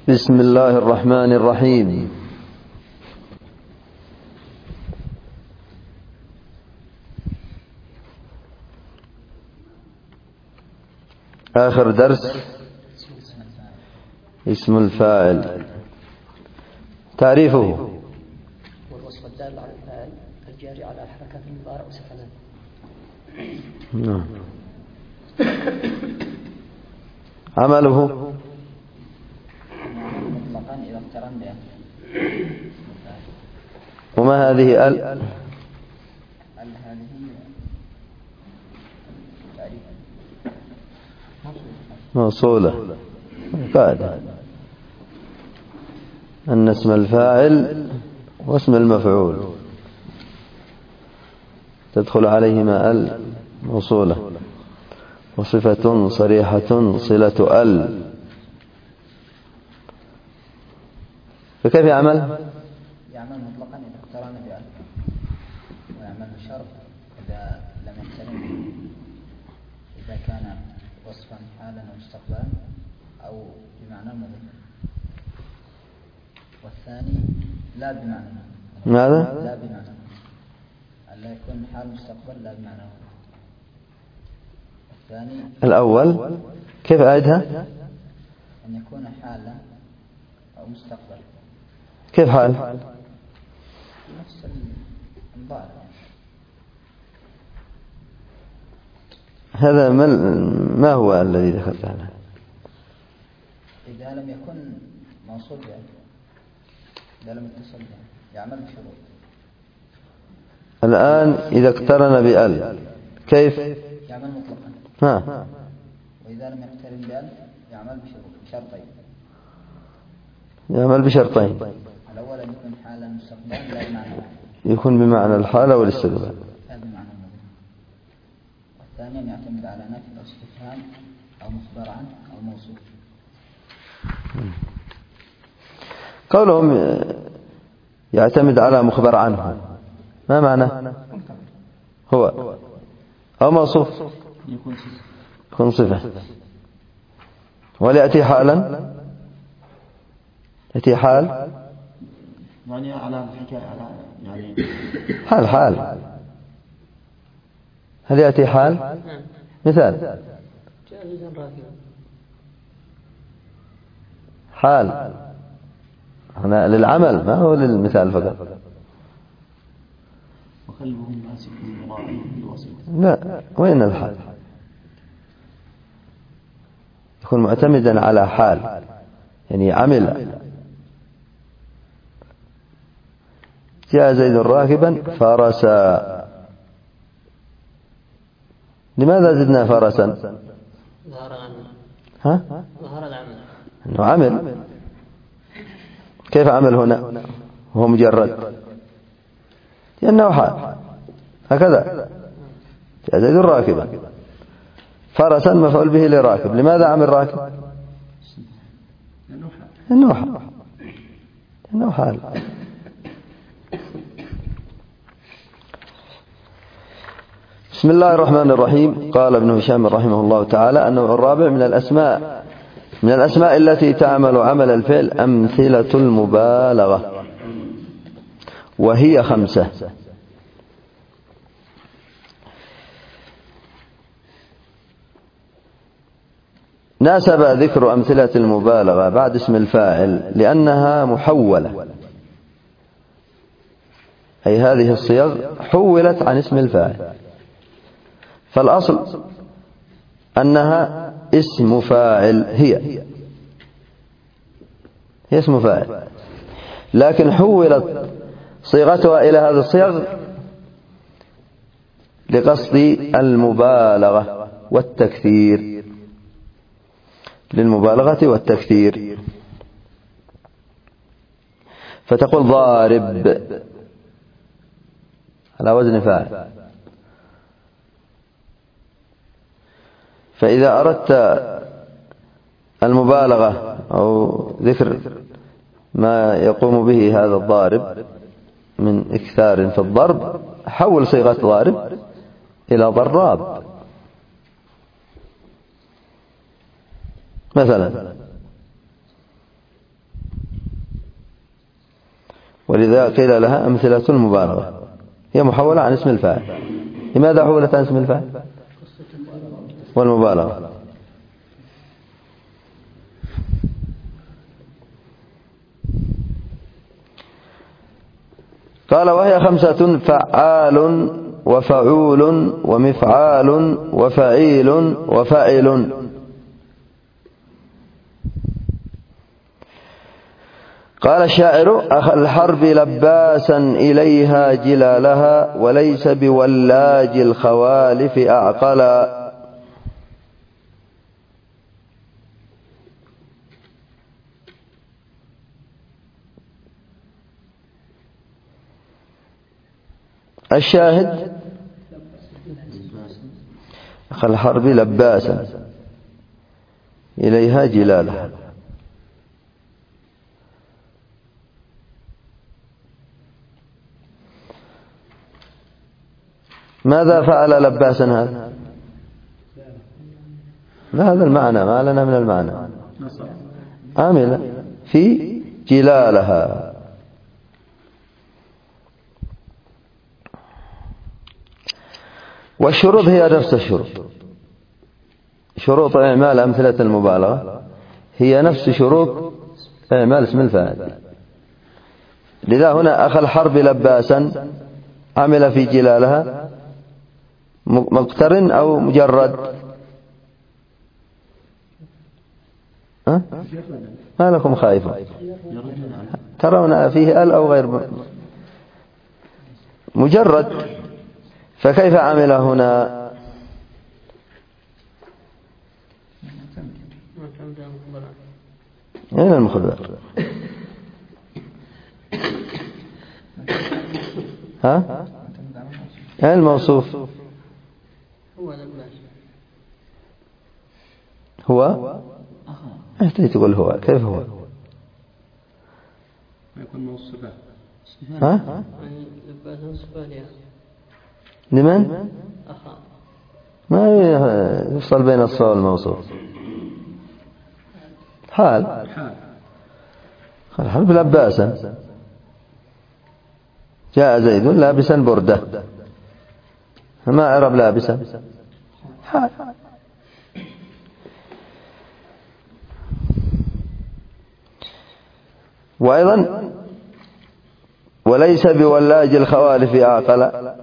بسم الله الرحمن الرحيم. آخر درس اسم الفاعل. تعريفه: والوصف الدال على الفاعل الجاري على حركة المضارع وسكنات. عمله مطلقا إذا اقترن به. وما هذه ال؟ هذه موصولة. قاعدة أن اسم الفاعل واسم المفعول تدخل عليهما ال موصولة، وصفة صريحة صلة ال. فكيف يعمل؟ يعمل مطلقا إذا اقترن بأل، ويعمل شرط إذا لم يقترن به، إذا كان وصفا حالا ومستقبلا أو بمعنى المضي. والثاني لا بمعنى ماذا؟ لا بمعنى ألا يكون حال مستقبل لا بمعنى المضي. الثاني الأول كيف أعيدها؟ أن يكون حالا أو مستقبل. كيف حال؟ نفس المضارع. هذا ما هو الذي دخلت عليه؟ إذا لم يكن موصول به، إذا لم يتصل به يعمل بشروط. الآن إذا اقترن بأل كيف؟ يعمل مطلقا. وإذا لم يقترن بأل يعمل بشرطين. يعمل بشرطين: الأول أن يكون حالا مستقبلا لا بمعنى يكون بمعنى الحالة والاستقبال، لا بمعنى المضي. والثاني أن يعتمد على نفي أو استفهام أو مخبر عنه أو موصوف. قولهم يعتمد على مخبر عنه ما معنى؟ هو أو موصوف يكون صفة. وليأتي حالا، يأتي حال يعني على الحكاية يعني حال. هل يأتي حال؟ مثال: حال هنا للعمل ما هو للمثال فقط. وقلبهم ماسك بالوسط. لا، وين الحال؟ يكون معتمدا على حال، يعني عمل. جاء زيد راكبا فرسا. لماذا زدنا فرسا؟ ظهر العمل. أنه عمل. كيف عمل هنا هو مجرد؟ لأنه حال. هكذا جاء زيد راكبا فرسا مفعول به لراكب. لماذا عمل راكب؟ لأنه حال. بسم الله الرحمن الرحيم. قال ابن هشام رحمه الله تعالى: النوع الرابع من الأسماء التي تعمل عمل الفعل أمثلة المبالغة، وهي 5. ناسب ذكر أمثلة المبالغة بعد اسم الفاعل لأنها محولة، أي هذه الصيغ حولت عن اسم الفاعل. فالأصل أنها اسم فاعل، هي اسم فاعل، لكن حولت صيغتها إلى هذه الصيغ لقصد المبالغة والتكثير، للمبالغة والتكثير. فتقول ضارب على وزن فاعل. فإذا أردت المبالغة أو ذكر ما يقوم به هذا الضارب من إكثار في الضرب، حول صيغة ضارب إلى ضراب. مثلا ولذا قيل لها أمثلة المبالغة، هي محولة عن اسم الفاعل. لماذا حولت عن اسم الفاعل والمبالغة؟ قال وهي 5: فعال وفعول ومفعال وفعيل وفعل. قال الشاعر أخ الحرب لباسا إليها جلالها وليس بولاج الخوالف أعقلا. الشاهد أخ الحرب لباسا إليها جلالها. ماذا فعل لباسا هذا؟ لا، هذا المعنى ما لنا من المعنى. عامل في جلالها. والشروط هي نفس الشروط، شروط إعمال أمثلة المبالغة هي نفس شروط إعمال اسم الفاعل. لذا هنا أخ الحرب لباسا عمل في جلالها مقترن أو مجرد؟ ما لكم خائفون؟ ترون فيه ال أو غير مجرد، فكيف عمل هنا؟ أين المخبر؟ ها؟ أين الموصوف؟ هو؟ أنت تقول هو، كيف هو؟ يكون موصوفا. ها؟ لمن؟ ما يفصل بين الصول والموصوف. حال الحرب لباسا، جاء زيد لابسا بردة، ما عرب لابسا حال. وأيضا وليس بولاج الخوالف أعقل.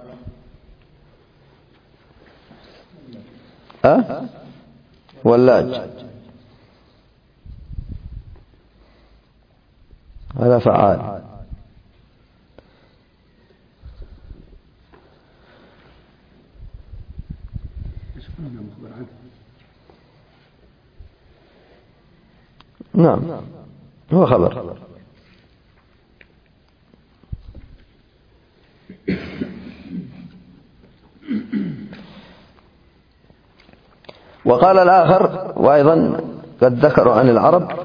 ولاج هذا فعال. نعم هو خبر. وقال الآخر وأيضا قد ذكروا عن العرب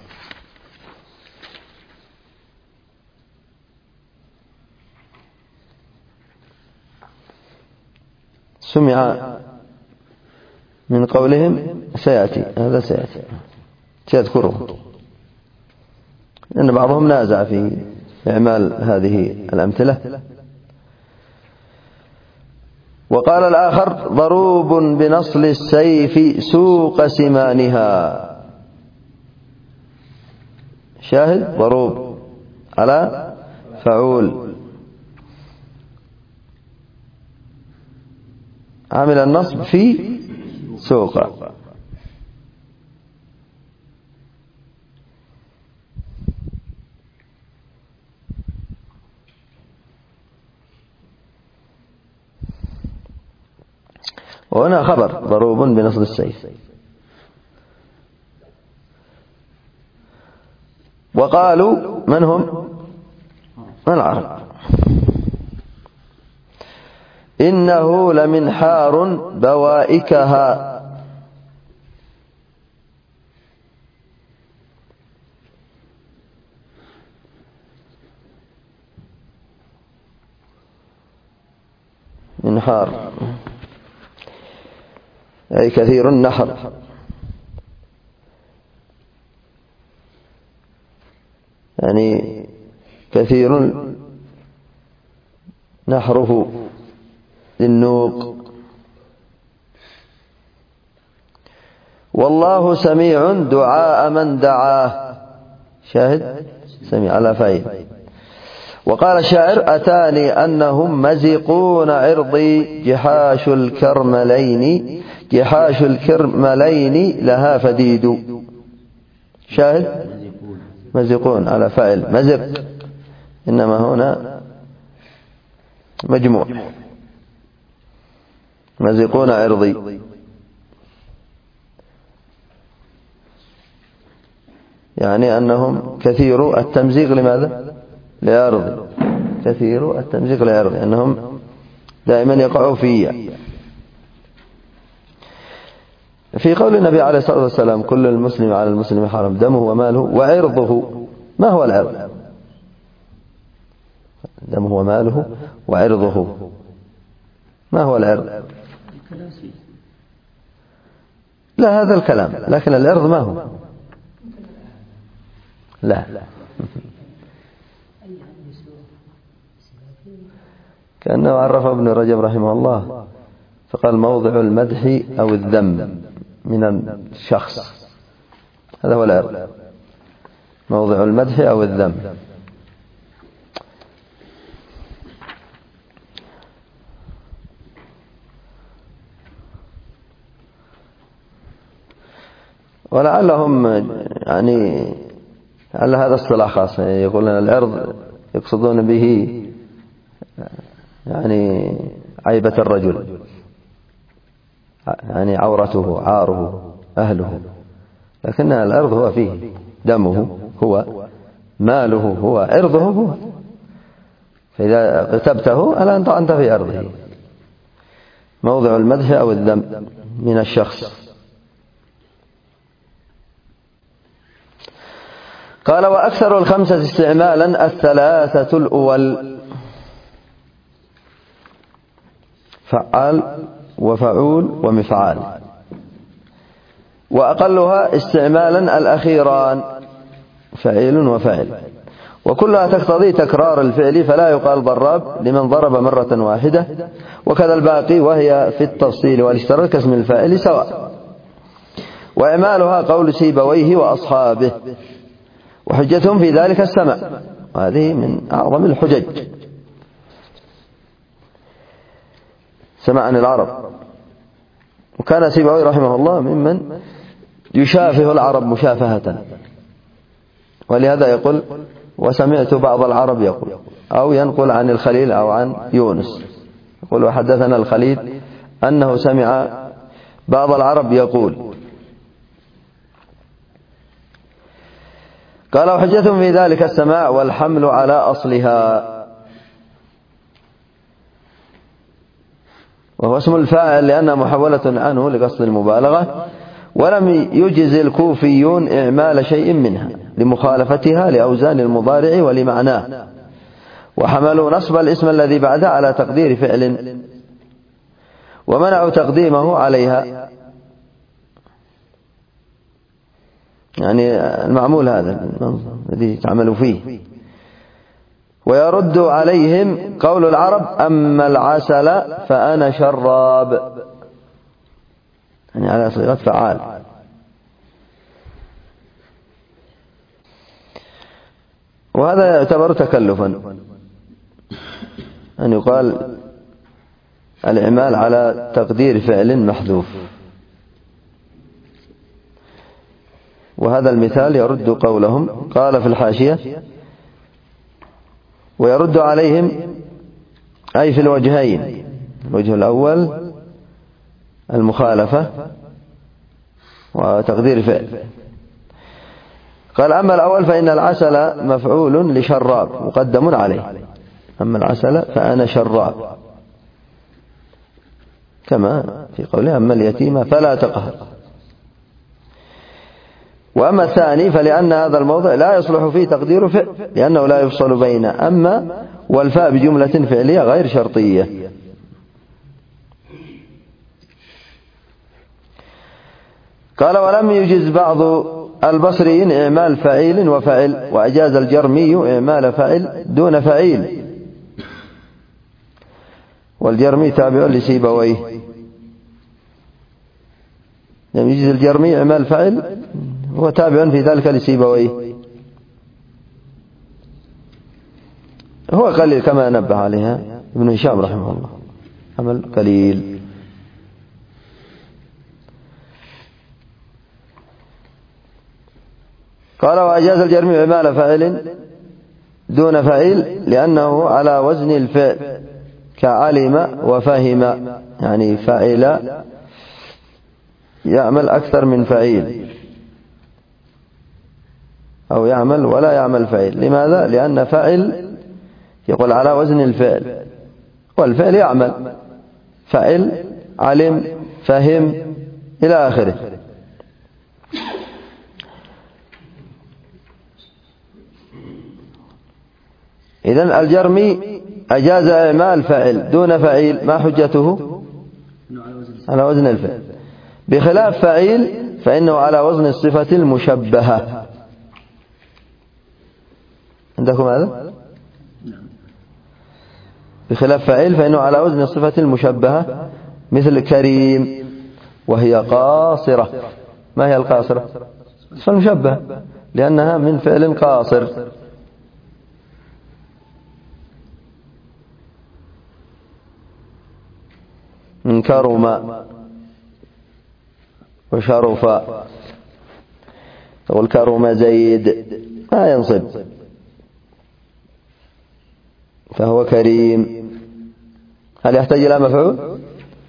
سمع من قولهم سيأتي، هذا سيذكره، لأن بعضهم نازع في إعمال هذه الأمثلة. وقال الآخر ضروب بنصل السيف سوق سمانها. شاهد ضروب على فعول، عمل النصب في سوق. وهنا خبر ضروب بنصب السيف. وقالوا من هم؟ العرب إنه لمنحار بوائكها. منحار أي كثير النحر، يعني كثير نحره للنوق. والله سميع دعاء من دعاه، شاهد سميع على فاعل. وقال الشاعر: أتاني أنهم مزقون عرضي جحاش الكرملين لها فديد. شاهد مزقون على فاعل مزق، إنما هنا مجموع، مزقون عرضي، يعني أنهم كثير التمزيق. لماذا؟ لعرضي، كثير التمزيق لعرضي، أنهم دائما يقعوا فيه. في قول النبي عليه الصلاة والسلام: كل المسلم على المسلم حرام دمه وماله وعرضه. ما هو العرض؟ دمه وماله وعرضه، ما هو العرض؟ لا، هذا الكلام، لكن العرض ما هو؟ لا، كأنه عرف ابن رجب رحمه الله فقال: موضع المدح أو الذم من الشخص، هذا هو العرض، موضع المدح أو الذم. ولعلهم يعني لعل هذا اصطلاح خاص، يقولون العرض يقصدون به يعني عيبة الرجل، يعني عورته، عاره، أهله، لكن العرض هو فيه دمه، هو ماله، هو عرضه، هو. فإذا اغتبته ألا أنت في عرضه. موضع المدح أو الذم من الشخص. قال: وأكثر الخمسة استعمالا الثلاثة الأول: فعال وفعول ومفعال. وأقلها استعمالا الأخيران: فعيل وفعل. وكلها تقتضي تكرار الفعل، فلا يقال ضراب لمن ضرب مرة واحدة، وكذا الباقي، وهي في التفصيل والاشتراك كاسم الفاعل سواء. وإعمالها قول سيبويه وأصحابه، وحجتهم في ذلك السمع، وهذه من أعظم الحجج، سمع عن العرب. وكان سيبويه رحمه الله ممن يشافه العرب مشافهة، ولهذا يقول: وسمعت بعض العرب يقول، أو ينقل عن الخليل أو عن يونس، يقول: وحدثنا الخليل أنه سمع بعض العرب يقول. قال: وحجتهم في ذلك السماع والحمل على أصلها، وهو اسم الفاعل لأنها محولة عنه لقصد المبالغة. ولم يجز الكوفيون إعمال شيء منها لمخالفتها لأوزان المضارع ولمعناه، وحملوا نصب الاسم الذي بعده على تقدير فعل، ومنعوا تقديمه عليها، يعني المعمول هذا الذي تعملوا فيه. ويرد عليهم قول العرب: أما العسل فأنا شراب، يعني على صيغة فعال. وهذا يعتبر تكلفا، أن يقال الإعمال على تقدير فعل محذوف. وهذا المثال يرد قولهم. قال في الحاشية: ويرد عليهم أي في الوجهين: الوجه الأول المخالفة وتقدير فعل. قال: أما الأول فإن العسل مفعول لشراب مقدم عليه، أما العسل فأنا شراب، كما في قوله: أما اليتيم فلا تقهر. وأما الثاني فلأن هذا الموضع لا يصلح فيه تقدير فعل، لأنه لا يفصل بين أما والفاء بجملة فعلية غير شرطية. قال: ولم يجز بعض البصريين إعمال فعيل وفعل، وأجاز الجرمي إعمال فعل دون فعيل، والجرمي تابع لسيبويه. يعني يجوز الجرمي إعمال فعل هو تابع في ذلك لسيبويه، هو قليل كما نبه عليها ابن هشام رحمه الله، عمل قليل. قال وأجاز الجرمي إعمال فاعل دون فاعل لأنه على وزن الفعل كعلم وفهم، يعني فاعل يعمل أكثر من فعيل، أو يعمل ولا يعمل فاعل. لماذا؟ لأن فاعل يقول على وزن الفعل، والفعل يعمل، فعل علم فهم إلى آخره. إذن الجرمي أجاز إعمال فاعل دون فعيل، ما حجته؟ على وزن الفعل، بخلاف فعيل فإنه على وزن الصفة المشبهة. عندكم هذا؟ بخلاف فعيل فإنه على وزن الصفة المشبهة، مثل كريم وهي قاصرة. ما هي القاصرة؟ الصفة المشبهة لأنها من فعل قاصر. كرم وشرف، والكرم زيد ما ينصب فهو كريم. هل يحتاج إلى مفعول؟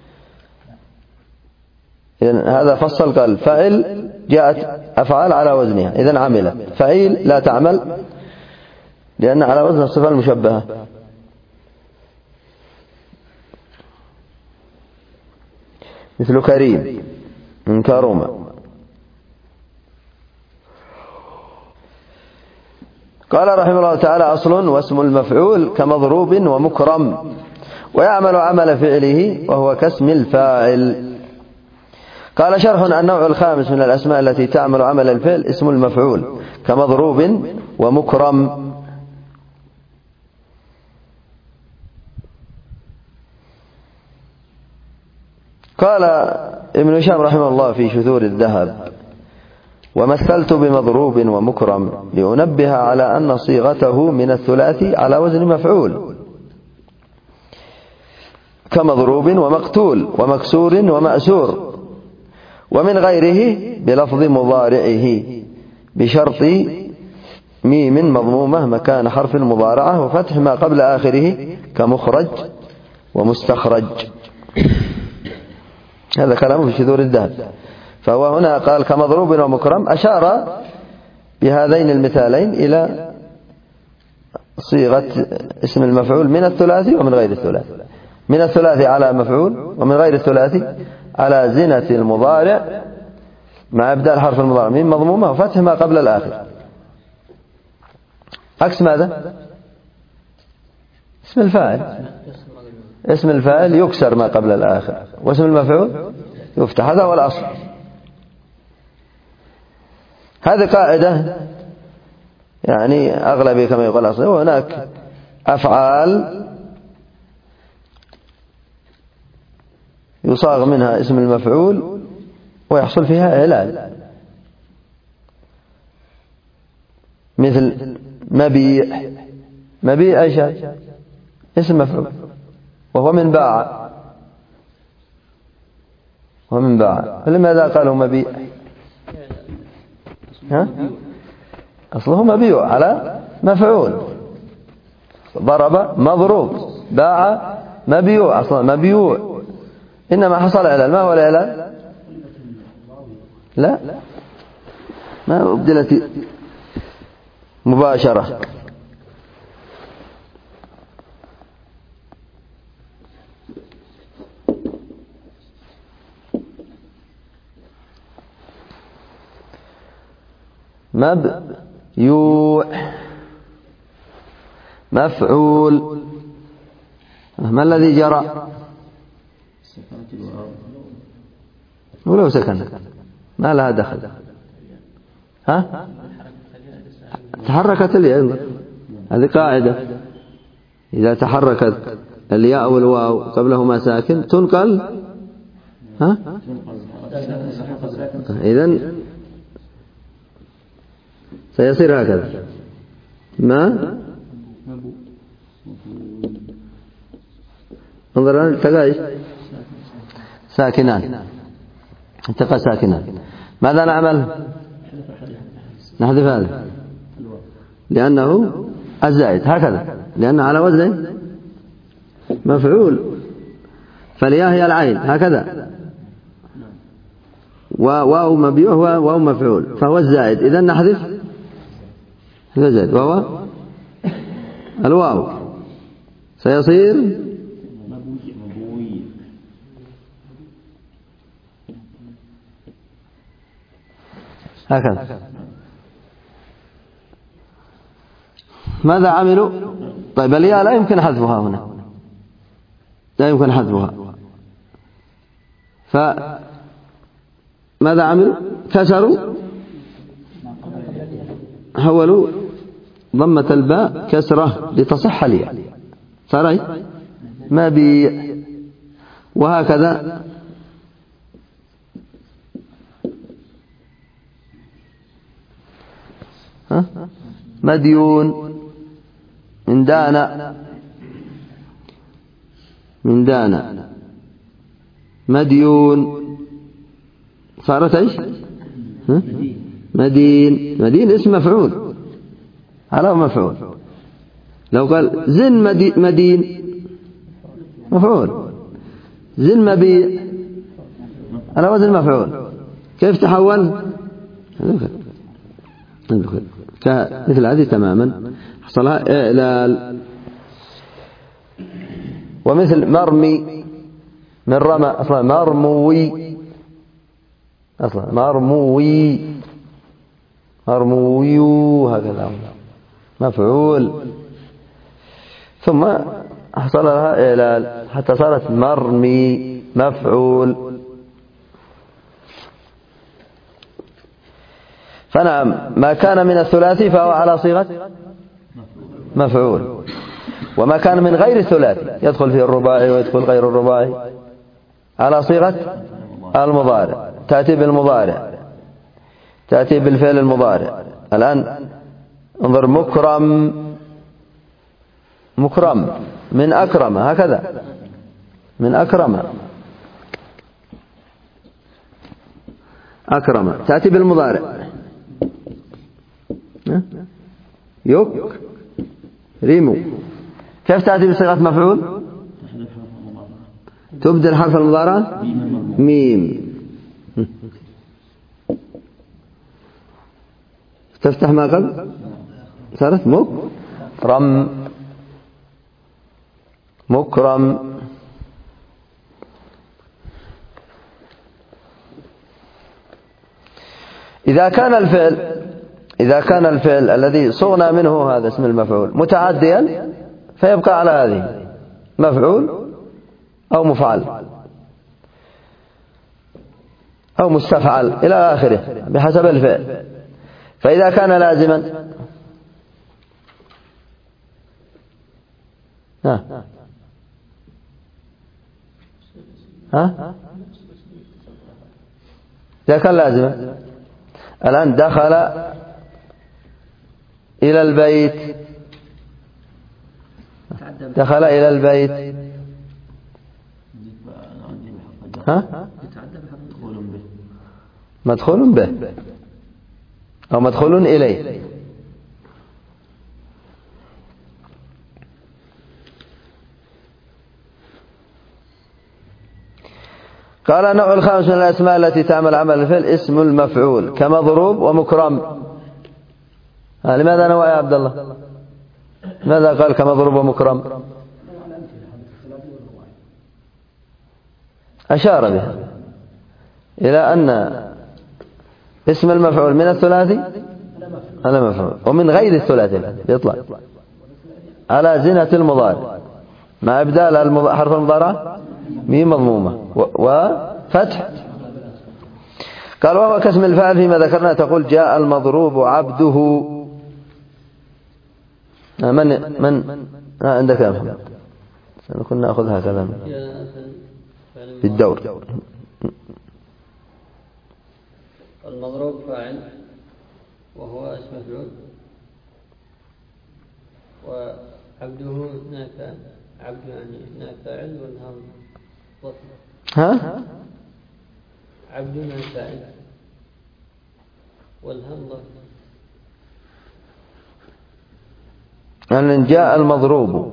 إذن هذا فصل قال فعل جاءت أفعال على وزنها، إذن عملت. فعيل لا تعمل لأن على وزن الصفة المشبهة. مثل كريم من كرم. قال رحمه الله تعالى أصل واسم المفعول كمضروب ومكرم، ويعمل عمل فعله وهو كاسم الفاعل. قال شرح النوع الخامس من الأسماء التي تعمل عمل الفعل اسم المفعول كمضروب ومكرم. قال ابن هشام رحمه الله في شذور الذهب ومثلت بمضروب ومكرم لأنبه على أن صيغته من الثلاثي على وزن مفعول كمضروب ومقتول ومكسور ومأسور، ومن غيره بلفظ مضارعه بشرط ميم مضمومة مكان حرف المضارعة وفتح ما قبل آخره كمخرج ومستخرج. هذا كلامه في شذور الذهب. فهو هنا قال كمضروب ومكرم، أشار بهذين المثالين إلى صيغة اسم المفعول من الثلاثي ومن غير الثلاثي. من الثلاثي على مفعول، ومن غير الثلاثي على زنة المضارع مع إبدال حرف المضارع ميم مضمومة وفتح ما قبل الآخر. عكس ماذا؟ اسم الفاعل. اسم الفاعل يكسر ما قبل الآخر، واسم المفعول يفتح. هذا هو الأصل. هذه قاعدة يعني أغلبية كما يقول أصل. وهناك أفعال يصاغ منها اسم المفعول ويحصل فيها إعلال، مثل مبيع. مبيع أي شيء اسم مفعول وهو من باع، ومن باع. لماذا قالوا مبيع؟ أصله مبيع على مفعول. ضرب مضروب، باع مبيوع، أصلا مبيوع. إنما حصل إعلال. ما هو الإعلال؟ لا، ما أبدلت مباشرة. مبيوع مفعول. ما الذي جرى؟ ولو سكن ما لها دخل. ها؟ تحركت الياء، هذه قاعدة، إذا تحركت الياء والواو قبلهما ساكن تنقل، ها؟ إذن سيصير هكذا، ما انظر التقى ساكنان، التقى ساكنان، ماذا نعمل؟ نحذف هذا لأنه الزائد هكذا، لأنه على وزن مفعول، فالياء هي العين هكذا، وواو مبيوع واو مفعول، فهو الزائد، إذن نحذف الزائد وهو الواو، سيصير هكذا. ماذا عملوا؟ طيب الياء لا يمكن حذفها هنا، لا يمكن حذفها، فماذا عملوا؟ كسروا، حولوا ضمة الباء كسرة لتصح الياء، صار مبيع، وهكذا مديون، من دانا، من دانا مديون، صارت ايش؟ مدين، مدين اسم مفعول على مفعول، لو قال زن مدين مفعول، زن مبيع على وزن مفعول، كيف تحول؟ مثل هذه تماما حصلها إعلال. ومثل مرمي، من رمى، أصلا مرموي، أصلا مرموي، مرموي هكذا مفعول، ثم حصل لها إعلال حتى صارت مرمي مفعول. فنعم، ما كان من الثلاثي فهو على صيغة مفعول، وما كان من غير الثلاثي يدخل فيه الرباعي ويدخل غير الرباعي على صيغة المضارع، تأتي بالمضارع، تأتي بالفعل المضارع. الآن انظر، مكرم، مكرم، من أكرم، هكذا من أكرم، أكرم تأتي بالمضارع، يكرم، كيف تأتي بصيغة مفعول؟ تبدل حرف المضارع ميم، تفتح ما قبل، صارت مكرم، مكرم. إذا كان الفعل الذي صغنا منه هذا اسم المفعول متعديا فيبقى على هذه مفعول أو مفعل أو مستفعل إلى آخره بحسب الفعل. فإذا كان لازما إذا كان لازما، الآن دخل إلى البيت، دخل إلى البيت، مدخول به أو مدخول إليه. قال النوع الخامس من الأسماء التي تعمل عمل الفعل اسم المفعول كمضروب ومكرم. لماذا نوع يا عبد الله؟ ماذا قال كمضروب ومكرم؟ أشار بها إلى أن اسم المفعول من الثلاثي على مفعول، ومن غير الثلاثي يطلع على زنة المضارع مع إبدال حرف المضارع ميم مضمومة وفتح. قال وهو كاسم الفاعل فيما ذكرنا تقول جاء المضروب عبده. من عندك يا محمد؟ كنا نأخذ هكذا بالدور. المضروب فاعل وهو اسم مفعول، وعبده نافع. عبد يعني نافع والهم ضف. ها؟ عبدنا فاعل والهم ضف. أن جاء المضروب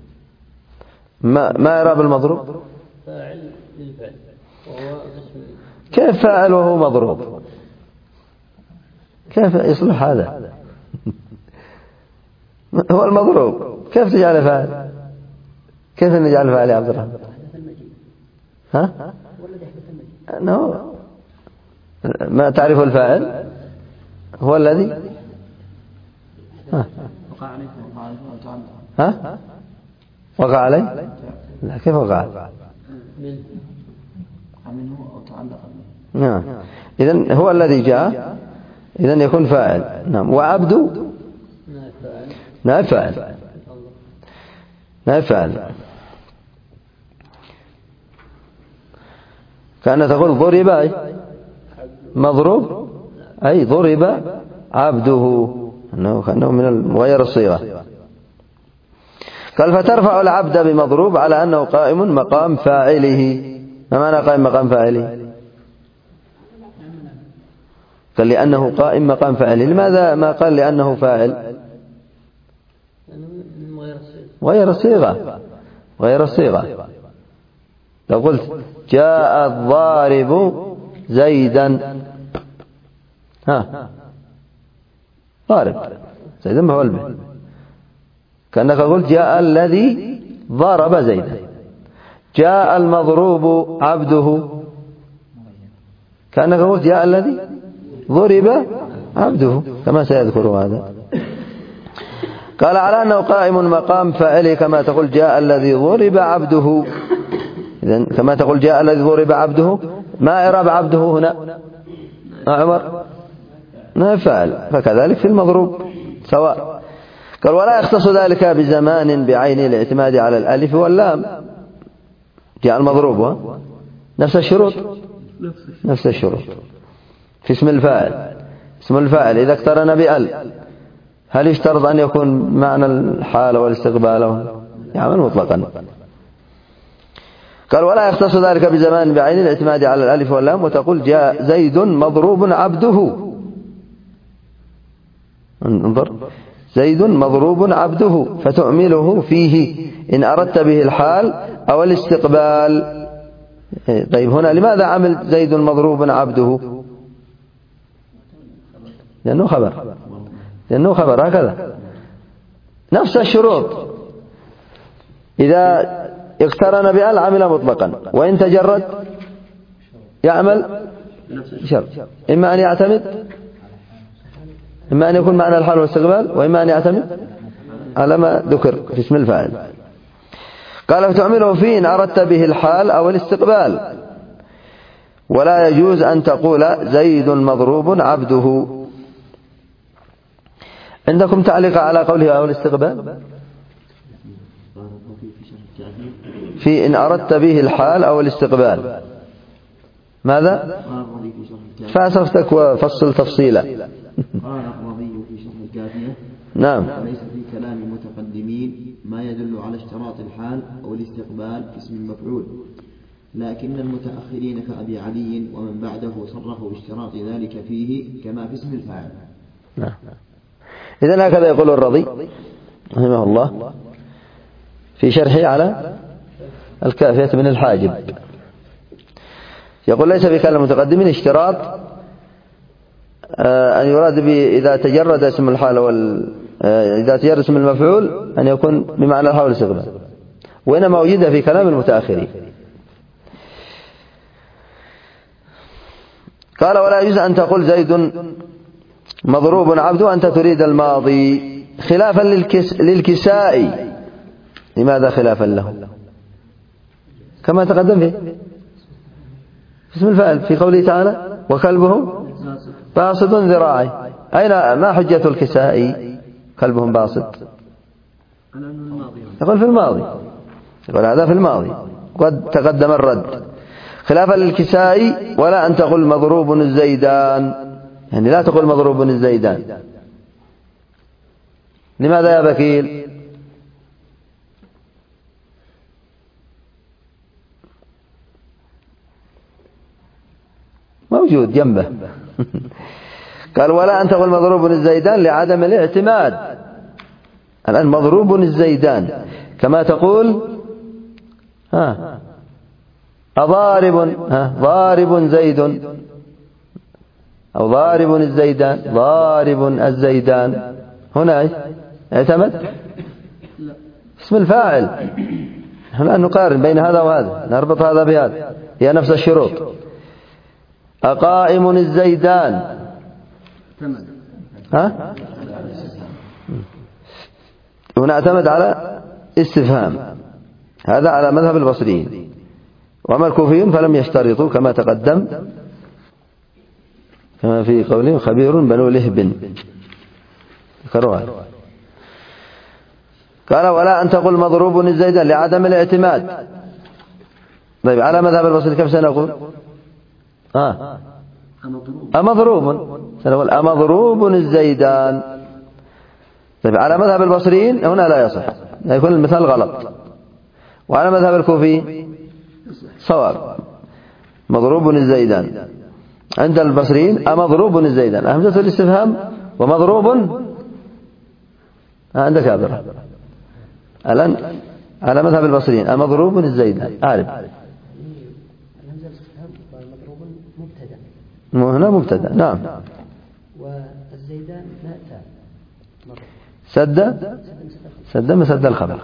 ما إعراب المضروب؟ فاعل للفعل وهو اسم. كيف فاعل وهو مضروب؟ كيف يصلح هذا؟ هو المضروب كيف تجعله فاعل؟ كيف نجعل فاعل يا عبد الرحمن؟ ها؟ ما تعرف الفاعل هو الذي ها وقع عليه؟ لا كيف وقع عليه؟ منه أو تعلق به. نعم إذن هو الذي جاء، إذن يكون فاعل. نعم. وعبد نائب فاعل. نائب فاعل. كأن تقول ضرب مضروب أي ضرب عبده، كأنه من غير الصيغة. قال فترفع العبد بمضروب على أنه قائم مقام فاعله. ما معنى قائم مقام فاعله؟ قال لأنه قائم مقام فاعله. لماذا ما قال لأنه فاعل؟ غير الصيغة. غير الصيغة. لو قلت جاء الضارب زيدا، ها ضارب زيدا مفعول به، كأنك قلت جاء الذي ضرب زيدا. جاء المضروب عبده، كأنك قلت جاء الذي ضرب عبده، كما سيذكر هذا. قال على أنه قائم مقام فاعله كما تقول جاء الذي ضرب عبده. إذن كما تقول جاء الذي ضرب عبده، ما إعراب عبده هنا؟ عمر نائب فاعل، فكذلك في المضروب سواء. قال ولا يختص ذلك بزمان بعين الاعتماد على الألف واللام. جاء المضروب نفس الشروط، نفس الشروط في اسم الفاعل. اسم الفاعل إذا اقترن بأل هل يشترط أن يكون معنى الحال والاستقبال؟ يعمل مطلقا. قال ولا يختص ذلك بزمان بعين الاعتماد على الألف واللام، وتقول جاء زيد مضروب عبده. انظر زيد مضروب عبده، فتعمله فيه إن أردت به الحال أو الاستقبال. طيب هنا لماذا عمل زيد مضروب عبده؟ لأنه خبر هكذا. نفس الشروط، إذا اقترن بأل عمل مطلقا، وإن تجرد يعمل شرط، إما أن يعتمد، إما أن يكون معنى الحال والاستقبال، وإما أن يعتمد على ما ذكر في اسم الفاعل. قال فتعمله فيه إن أردت به الحال أو الاستقبال. ولا يجوز أن تقول زيد مضروب عبده. عندكم تعليق على قوله أو الاستقبال؟ في إن أردت به الحال أو الاستقبال ماذا؟ فأسفتك وفصل تفصيلا. قال الرضي في شرح الكافية نعم. ليس في كلام المتقدمين ما يدل على اشتراط الحال أو الاستقبال في اسم المفعول، لكن المتأخرين كأبي علي ومن بعده صرحوا باشتراط ذلك فيه كما في اسم الفاعل. نعم. إذن هكذا يقول الرضي رحمه الله في شرحه على الكافية من الحاجب. يقول ليس في كلام المتقدمين اشتراط أن يراد إذا تجرد اسم الحال إذا تجرد اسم المفعول أن يكون بمعنى الحال والاستقبال، وإنما وجد في كلام المتأخرين. قال ولا يجوز أن تقول زيد مضروب عبده أنت تريد الماضي، خلافا للكسائي. لماذا خلافا له؟ كما تقدم في اسم الفاعل في قوله تعالى وكلبهم باسط ذراعي. أين ما حجة الكسائي كلبهم باسط؟ يقول في الماضي، يقول هذا في الماضي قد تقدم الرد، خلافا للكسائي ولا أن تقول مضروب الزيدان، يعني لا تقول مضروب الزيدان. لماذا يا بكيل؟ موجود جنبه. قال ولا أن تقول مضروب الزيدان لعدم الاعتماد. الآن مضروب الزيدان كما تقول أضارب ضارب زيد، أو ضارب الزيدان ضارب الزيدان. هنا اعتمد اسم الفاعل. هنا نقارن بين هذا وهذا، نربط هذا بهذا، هي نفس الشروط. أقائم الزيدان هنا اعتمد على استفهام، هذا على مذهب البصريين. وأما الكوفيون فلم يشترطوا كما تقدم، كما في قولهم خبير بنو لهب ذكروها. قال ولا أن تقول مضروب الزيدان لعدم الاعتماد. طيب على مذهب البصري كيف سنقول؟ أمضروب، سنقول أمضروب الزيدان. طيب على مذهب البصريين هنا لا يصح، يكون المثال غلط. وعلى مذهب الكوفي صواب، مضروب الزيدان. عند البصريين أمضروب الزيدان، همزة الاستفهام ومضروب عندك عبرة. الآن على مذهب البصريين أمضروب الزيدان أعرف همزة الاستفهام ومضروب مبتدأ، هنا مبتدأ نعم. والزيدان مأتى سد مسد الخبر.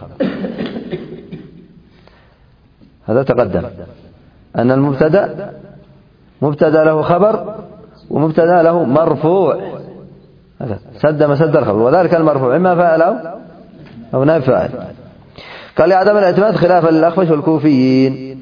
هذا تقدم أن المبتدأ مبتدأ له خبر ومبتدأ له مرفوع، سد مسد الخبر، وذلك المرفوع إما فاعل أو نائب فاعل. قال لعدم الاعتماد خلافا للأخفش والكوفيين.